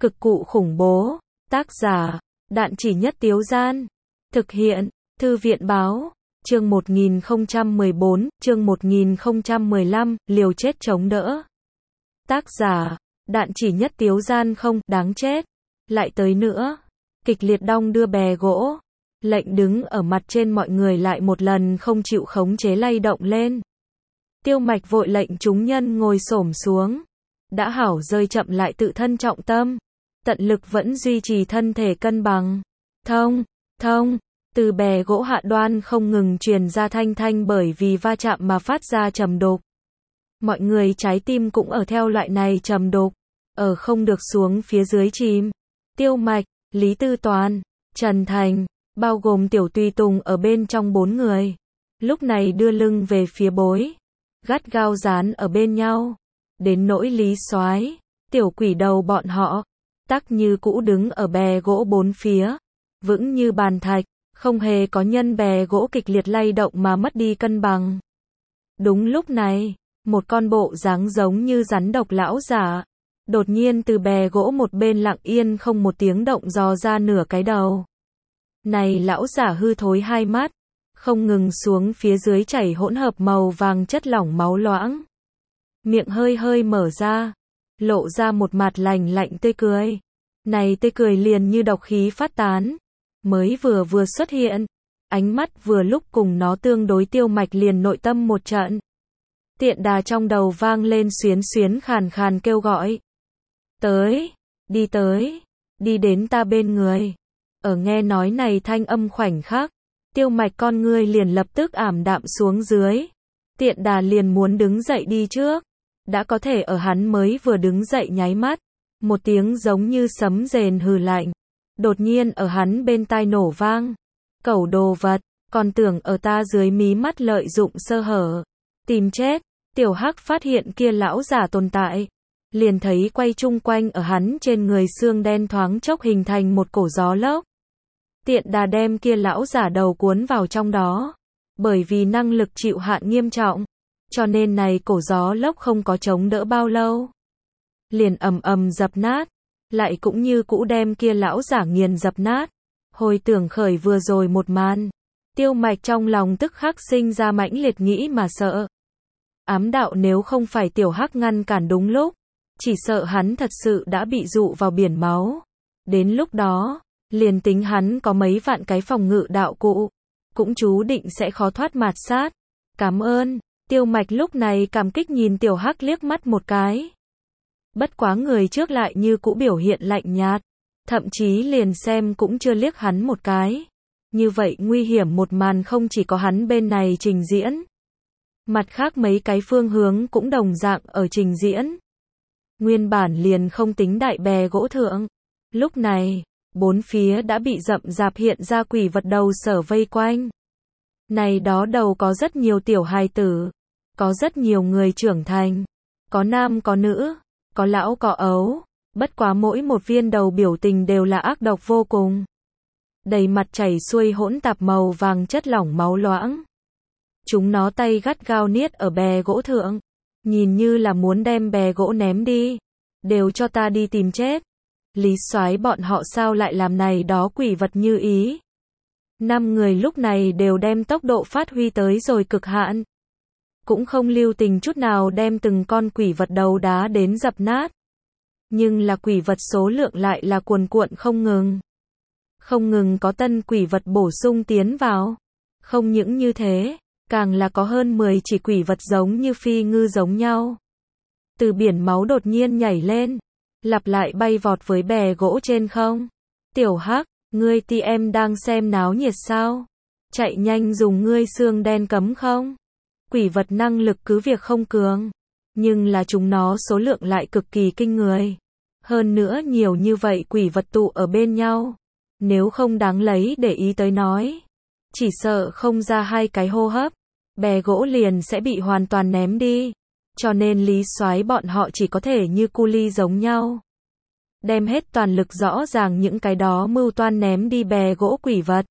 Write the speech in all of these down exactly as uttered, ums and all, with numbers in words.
Cực cụ khủng bố. Tác giả, Đạn Chỉ Nhất Tiếu Gian. Thực hiện, Thư viện Báo. Chương một nghìn không trăm mười bốn, chương một nghìn không trăm mười lăm, liều chết chống đỡ. Tác giả, Đạn Chỉ Nhất Tiếu Gian. Không, đáng chết. Lại tới nữa. Kịch liệt đong đưa bè gỗ. Lệnh đứng ở mặt trên mọi người lại một lần không chịu khống chế lay động lên. Tiêu Mạch vội lệnh chúng nhân ngồi xổm xuống. Đã hảo rơi chậm lại tự thân trọng tâm. Tận lực vẫn duy trì thân thể cân bằng. Thông, thông, từ bè gỗ hạ đoan không ngừng truyền ra thanh thanh bởi vì va chạm mà phát ra trầm đục. Mọi người trái tim cũng ở theo loại này trầm đục, ở không được xuống phía dưới chìm. Tiêu Mạch, Lý Tư Toàn, Trần Thành, bao gồm Tiểu Tùy Tùng ở bên trong bốn người. Lúc này đưa lưng về phía bối, gắt gao dán ở bên nhau. Đến nỗi Lý Soái, Tiểu Quỷ Đầu bọn họ, tắc như cũ đứng ở bè gỗ bốn phía, vững như bàn thạch, không hề có nhân bè gỗ kịch liệt lay động mà mất đi cân bằng. Đúng lúc này, một con bộ dáng giống như rắn độc lão giả, đột nhiên từ bè gỗ một bên lặng yên không một tiếng động dò ra nửa cái đầu. Này lão giả hư thối hai mắt, không ngừng xuống phía dưới chảy hỗn hợp màu vàng chất lỏng máu loãng. Miệng hơi hơi mở ra, lộ ra một mặt lành lạnh tươi cười. Này tươi cười liền như độc khí phát tán, mới vừa vừa xuất hiện, ánh mắt vừa lúc cùng nó tương đối. Tiêu Mạch liền nội tâm một trận. Tiện đà trong đầu vang lên xuyến xuyến khàn khàn kêu gọi. Tới, đi tới, đi đến ta bên người. Ở nghe nói này thanh âm khoảnh khắc, Tiêu Mạch con ngươi liền lập tức ảm đạm xuống dưới. Tiện đà liền muốn đứng dậy đi trước. Đã có thể ở hắn mới vừa đứng dậy nháy mắt, một tiếng giống như sấm rền hừ lạnh, đột nhiên ở hắn bên tai nổ vang. Cẩu đồ vật, còn tưởng ở ta dưới mí mắt lợi dụng sơ hở, tìm chết. Tiểu Hắc phát hiện kia lão giả tồn tại, liền thấy quay chung quanh ở hắn trên người xương đen thoáng chốc hình thành một cổ gió lốc. Tiện đà đem kia lão giả đầu cuốn vào trong đó, bởi vì năng lực chịu hạn nghiêm trọng, cho nên này cổ gió lốc không có chống đỡ bao lâu, liền ầm ầm dập nát, lại cũng như cũ đem kia lão giả nghiền dập nát. Hồi tưởng khởi vừa rồi một màn, Tiêu Mạch trong lòng tức khắc sinh ra mãnh liệt nghĩ mà sợ. Ám đạo nếu không phải Tiểu Hắc ngăn cản đúng lúc, chỉ sợ hắn thật sự đã bị dụ vào biển máu. Đến lúc đó, liền tính hắn có mấy vạn cái phòng ngự đạo cụ, cũng chú định sẽ khó thoát mạt sát. Cảm ơn. Tiêu Mạch lúc này cảm kích nhìn Tiểu Hắc liếc mắt một cái. Bất quá người trước lại như cũ biểu hiện lạnh nhạt, thậm chí liền xem cũng chưa liếc hắn một cái. Như vậy nguy hiểm một màn không chỉ có hắn bên này trình diễn, mặt khác mấy cái phương hướng cũng đồng dạng ở trình diễn. Nguyên bản liền không tính đại bè gỗ thượng, lúc này, bốn phía đã bị rậm rạp hiện ra quỷ vật đầu sở vây quanh. Này đó đầu có rất nhiều tiểu hài tử, có rất nhiều người trưởng thành, có nam có nữ, có lão có ấu, bất quá mỗi một viên đầu biểu tình đều là ác độc vô cùng. Đầy mặt chảy xuôi hỗn tạp màu vàng chất lỏng máu loãng. Chúng nó tay gắt gao niết ở bè gỗ thượng, nhìn như là muốn đem bè gỗ ném đi. Đều cho ta đi tìm chết. Lý Soái bọn họ sao lại làm này đó quỷ vật như ý. Năm người lúc này đều đem tốc độ phát huy tới rồi cực hạn. Cũng không lưu tình chút nào đem từng con quỷ vật đầu đá đến dập nát. Nhưng là quỷ vật số lượng lại là cuồn cuộn không ngừng. Không ngừng có tân quỷ vật bổ sung tiến vào. Không những như thế, càng là có hơn mười chỉ quỷ vật giống như phi ngư giống nhau. Từ biển máu đột nhiên nhảy lên, lặp lại bay vọt với bè gỗ trên không. Tiểu Hắc, ngươi ti em đang xem náo nhiệt sao? Chạy nhanh dùng ngươi xương đen cấm không? Quỷ vật năng lực cứ việc không cường, nhưng là chúng nó số lượng lại cực kỳ kinh người. Hơn nữa nhiều như vậy quỷ vật tụ ở bên nhau, nếu không đáng lấy để ý tới nói, chỉ sợ không ra hai cái hô hấp, bè gỗ liền sẽ bị hoàn toàn ném đi. Cho nên Lý Soái bọn họ chỉ có thể như cu li giống nhau, đem hết toàn lực rõ ràng những cái đó mưu toan ném đi bè gỗ quỷ vật.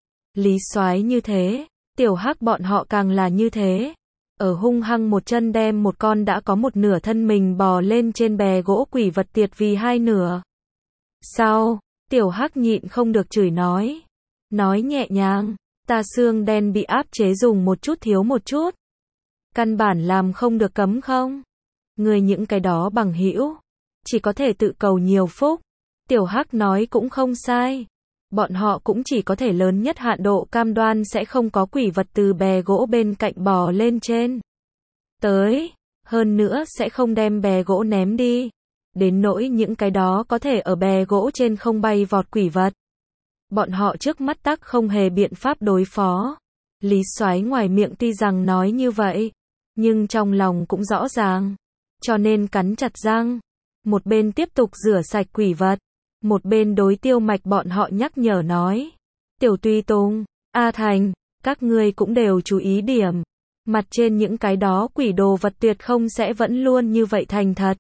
Lý Soái như thế, Tiểu Hắc bọn họ càng là như thế. Ở hung hăng một chân đem một con đã có một nửa thân mình bò lên trên bè gỗ quỷ vật tiệt vì hai nửa. Sau, Tiểu Hắc nhịn không được chửi nói. Nói nhẹ nhàng, ta xương đen bị áp chế dùng một chút thiếu một chút. Căn bản làm không được cấm không? Người những cái đó bằng hữu, chỉ có thể tự cầu nhiều phúc. Tiểu Hắc nói cũng không sai. Bọn họ cũng chỉ có thể lớn nhất hạn độ cam đoan sẽ không có quỷ vật từ bè gỗ bên cạnh bò lên trên. Tới, hơn nữa sẽ không đem bè gỗ ném đi. Đến nỗi những cái đó có thể ở bè gỗ trên không bay vọt quỷ vật. Bọn họ trước mắt tắc không hề biện pháp đối phó. Lý Soái ngoài miệng tuy rằng nói như vậy, nhưng trong lòng cũng rõ ràng. Cho nên cắn chặt răng. Một bên tiếp tục rửa sạch quỷ vật. Một bên đối Tiêu Mạch bọn họ nhắc nhở nói. Tiểu Tùy Tùng, A Thành, các ngươi cũng đều chú ý điểm. Mặt trên những cái đó quỷ đồ vật tuyệt không sẽ vẫn luôn như vậy thành thật.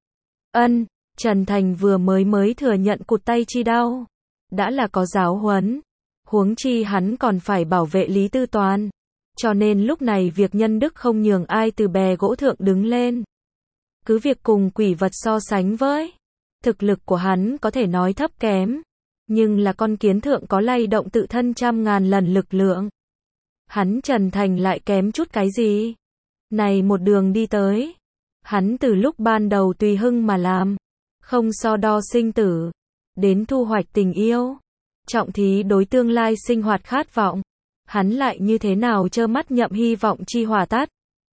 Ân, Trần Thành vừa mới mới thừa nhận cụt tay chi đau. Đã là có giáo huấn. Huống chi hắn còn phải bảo vệ Lý Tư Toàn. Cho nên lúc này việc nhân đức không nhường ai từ bè gỗ thượng đứng lên. Cứ việc cùng quỷ vật so sánh với. Thực lực của hắn có thể nói thấp kém. Nhưng là con kiến thượng có lay động tự thân trăm ngàn lần lực lượng. Hắn Trần Thành lại kém chút cái gì? Này một đường đi tới. Hắn từ lúc ban đầu tùy hưng mà làm. Không so đo sinh tử. Đến thu hoạch tình yêu. Trọng thí đối tương lai sinh hoạt khát vọng. Hắn lại như thế nào trơ mắt nhậm hy vọng chi hòa tát.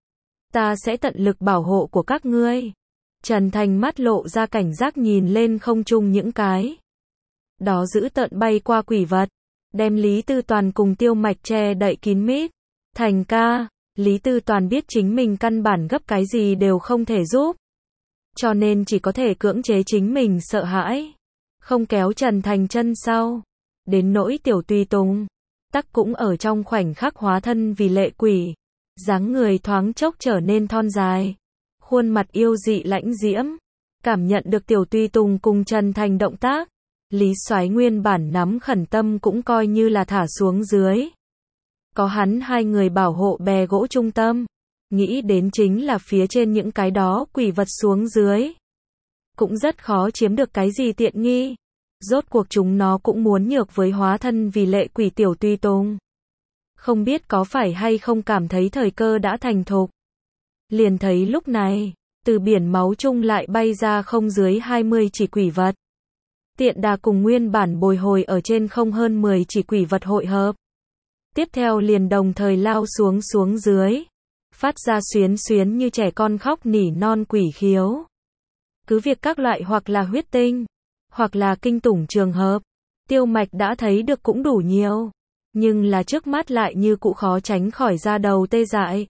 Ta sẽ tận lực bảo hộ của các ngươi. Trần Thành mắt lộ ra cảnh giác nhìn lên không trung những cái. Đó giữ tận bay qua quỷ vật. Đem Lý Tư Toàn cùng Tiêu Mạch che đậy kín mít. Thành ca, Lý Tư Toàn biết chính mình căn bản gấp cái gì đều không thể giúp. Cho nên chỉ có thể cưỡng chế chính mình sợ hãi. Không kéo Trần Thành chân sau. Đến nỗi Tiểu Tùy Tùng. Tắc cũng ở trong khoảnh khắc hóa thân vì lệ quỷ. Dáng người thoáng chốc trở nên thon dài. Khuôn mặt yêu dị lãnh diễm. Cảm nhận được Tiểu Tùy Tùng cùng Trần Thành động tác. Lý Soái nguyên bản nắm khẩn tâm cũng coi như là thả xuống dưới. Có hắn hai người bảo hộ bè gỗ trung tâm. Nghĩ đến chính là phía trên những cái đó quỷ vật xuống dưới. Cũng rất khó chiếm được cái gì tiện nghi. Rốt cuộc chúng nó cũng muốn nhược với hóa thân vì lệ quỷ Tiểu Tùy Tùng. Không biết có phải hay không cảm thấy thời cơ đã thành thục. Liền thấy lúc này, từ biển máu chung lại bay ra không dưới hai mươi chỉ quỷ vật. Tiện đà cùng nguyên bản bồi hồi ở trên không hơn mười chỉ quỷ vật hội hợp. Tiếp theo liền đồng thời lao xuống xuống dưới. Phát ra xuyến xuyến như trẻ con khóc nỉ non quỷ khiếu. Cứ việc các loại hoặc là huyết tinh, hoặc là kinh tủng trường hợp. Tiêu Mạch đã thấy được cũng đủ nhiều. Nhưng là trước mắt lại như cũ khó tránh khỏi da đầu tê dại.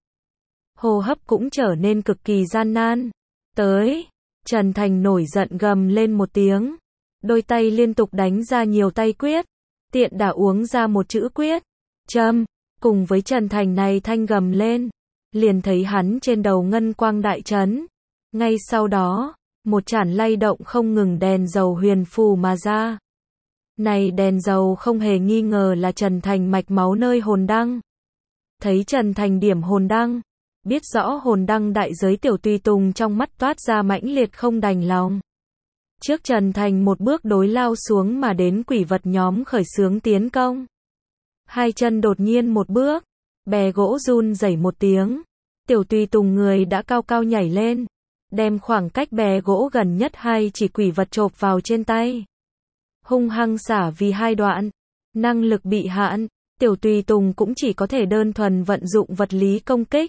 Hô hấp cũng trở nên cực kỳ gian nan. Tới, Trần Thành nổi giận gầm lên một tiếng. Đôi tay liên tục đánh ra nhiều tay quyết. Tiện đà uống ra một chữ quyết. Châm, cùng với Trần Thành này thanh gầm lên. Liền thấy hắn trên đầu ngân quang đại chấn. Ngay sau đó, một chản lay động không ngừng đèn dầu huyền phù mà ra. Này đèn dầu không hề nghi ngờ là Trần Thành mạch máu nơi hồn đăng. Thấy Trần Thành điểm hồn đăng. Biết rõ hồn đăng đại giới Tiểu Tùy Tùng trong mắt toát ra mãnh liệt không đành lòng. Trước Trần Thành một bước đối lao xuống mà đến quỷ vật nhóm khởi xướng tiến công. Hai chân đột nhiên một bước. Bè gỗ run rẩy một tiếng. Tiểu Tùy Tùng người đã cao cao nhảy lên. Đem khoảng cách bè gỗ gần nhất hai chỉ quỷ vật chộp vào trên tay. Hung hăng xả vì hai đoạn. Năng lực bị hạn. Tiểu Tùy Tùng cũng chỉ có thể đơn thuần vận dụng vật lý công kích.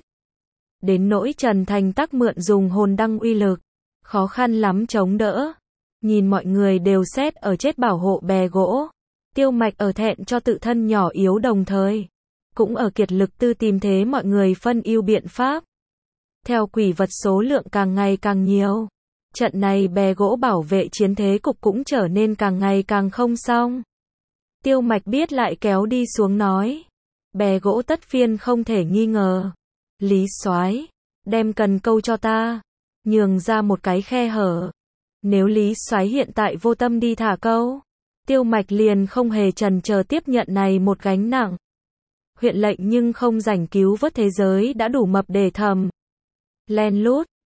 Đến nỗi Trần Thành tắc mượn dùng hồn đăng uy lực. Khó khăn lắm chống đỡ. Nhìn mọi người đều xét ở chết bảo hộ bè gỗ. Tiêu Mạch ở thẹn cho tự thân nhỏ yếu đồng thời. Cũng ở kiệt lực tư tìm thế mọi người phân ưu biện pháp. Theo quỷ vật số lượng càng ngày càng nhiều. Trận này bè gỗ bảo vệ chiến thế cục cũng trở nên càng ngày càng không xong. Tiêu Mạch biết lại kéo đi xuống nói. Bè gỗ tất phiên không thể nghi ngờ. Lý Soái, đem cần câu cho ta. Nhường ra một cái khe hở. Nếu Lý Soái hiện tại vô tâm đi thả câu. Tiêu Mạch liền không hề chần chờ tiếp nhận này một gánh nặng. Huyện lệnh nhưng không rảnh cứu vớt thế giới đã đủ mập để thầm. Len lút,